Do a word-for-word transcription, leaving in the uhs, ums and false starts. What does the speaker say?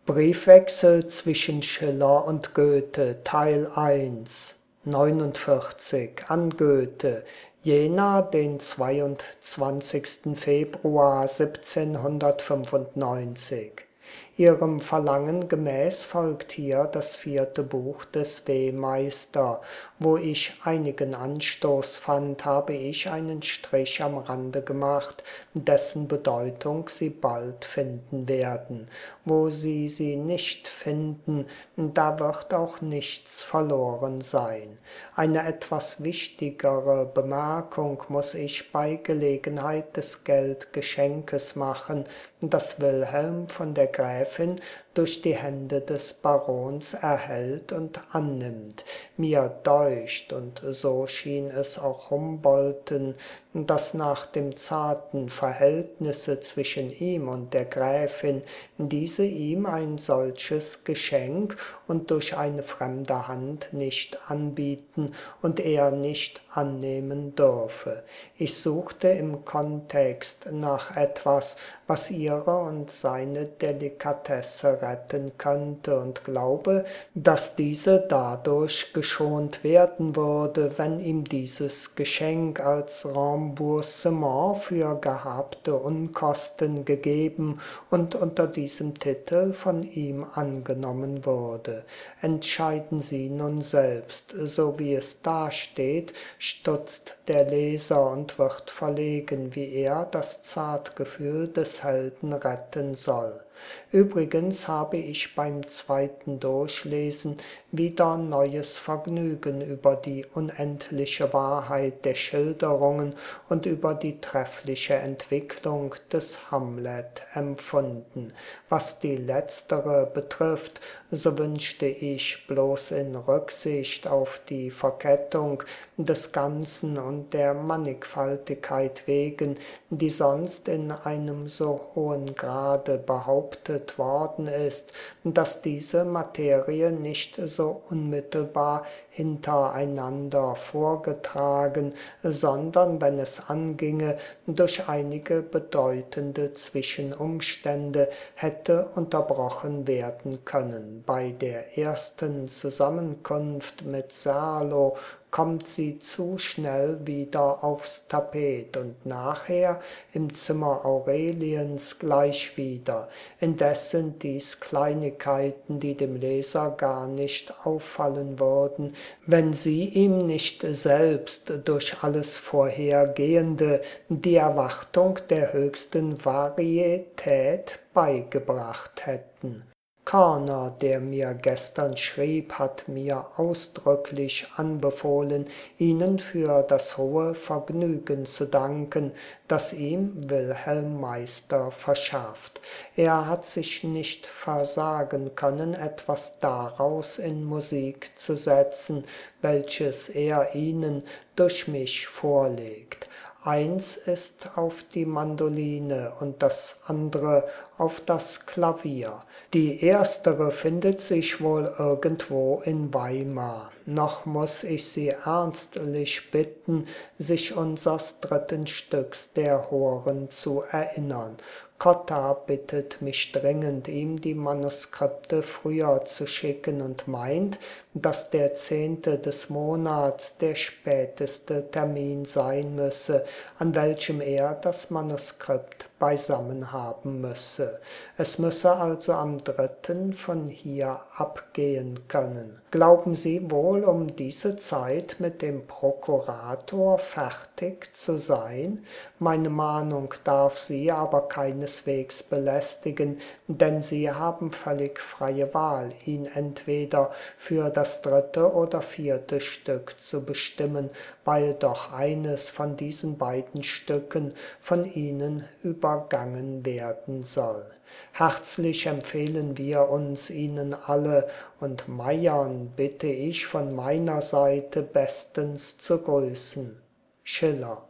Briefwechsel zwischen Schiller und Goethe, Teil eins, neunundvierzig, an Goethe, Jena, den zweiundzwanzigsten Februar siebzehnhundertfünfundneunzig. Ihrem Verlangen gemäß folgt hier das vierte Buch des W-Meister. Wo ich einigen Anstoß fand, habe ich einen Strich am Rande gemacht, dessen Bedeutung Sie bald finden werden. Wo Sie sie nicht finden, da wird auch nichts verloren sein. Eine etwas wichtigere Bemerkung muss ich bei Gelegenheit des Geldgeschenkes machen, das Wilhelm von der Gräfin durch die Hände des Barons erhält und annimmt. Mir deucht, und so schien es auch Humboldten, dass nach dem zarten Verhältnisse zwischen ihm und der Gräfin diese ihm ein solches Geschenk und durch eine fremde Hand nicht anbieten und er nicht annehmen dürfe. Ich suchte im Kontext nach etwas, was ihre und seine Delikatesse retten könnte und glaube, dass diese dadurch geschont werden würde, wenn ihm dieses Geschenk als Remboursement für gehabte Unkosten gegeben und unter diesem Titel von ihm angenommen würde. Entscheiden Sie nun selbst, so wie es dasteht, stutzt der Leser und wird verlegen, wie er das Zartgefühl des Helden retten soll. Übrigens habe ich beim zweiten Durchlesen wieder neues Vergnügen über die unendliche Wahrheit der Schilderungen und über die treffliche Entwicklung des Hamlet empfunden. Was die letztere betrifft, so wünschte ich bloß in Rücksicht auf die Verkettung des Ganzen und der Mannigfaltigkeit wegen, die sonst in einem so hohen Grade behauptet worden ist, dass diese Materie nicht so unmittelbar hintereinander vorgetragen, sondern, wenn es anginge, durch einige bedeutende Zwischenumstände hätte unterbrochen werden können. Bei der ersten Zusammenkunft mit Serlo kommt sie zu schnell wieder aufs Tapet und nachher im Zimmer Aureliens gleich wieder. Indes sind dies Kleinigkeiten, die dem Leser gar nicht auffallen würden, wenn sie ihm nicht selbst durch alles Vorhergehende die Erwartung der höchsten Varietät beigebracht hätten. Körner, der mir gestern schrieb, hat mir ausdrücklich anbefohlen, Ihnen für das hohe Vergnügen zu danken, das ihm Wilhelm Meister verschafft. Er hat sich nicht versagen können, etwas daraus in Musik zu setzen, welches er Ihnen durch mich vorlegt. Eins ist auf die Mandoline und das andere auf das Klavier. Die erstere findet sich wohl irgendwo in Weimar. Noch muß ich Sie ernstlich bitten, sich unsers dritten Stücks der Horen zu erinnern. Cotta bittet mich dringend, ihm die Manuskripte früher zu schicken und meint, dass der zehnte des Monats der späteste Termin sein müsse, an welchem er das Manuskript beisammen haben müsse. Es müsse also am dritten von hier abgehen können. Glauben Sie wohl, um diese Zeit mit dem Prokurator fertig zu sein? Meine Mahnung darf Sie aber keineswegs belästigen, denn Sie haben völlig freie Wahl, ihn entweder für das dritte oder vierte Stück zu bestimmen, weil doch eines von diesen beiden Stücken von Ihnen übergangen werden soll. Herzlich empfehlen wir uns Ihnen alle, und Meiern bitte ich von meiner Seite bestens zu grüßen. Schiller.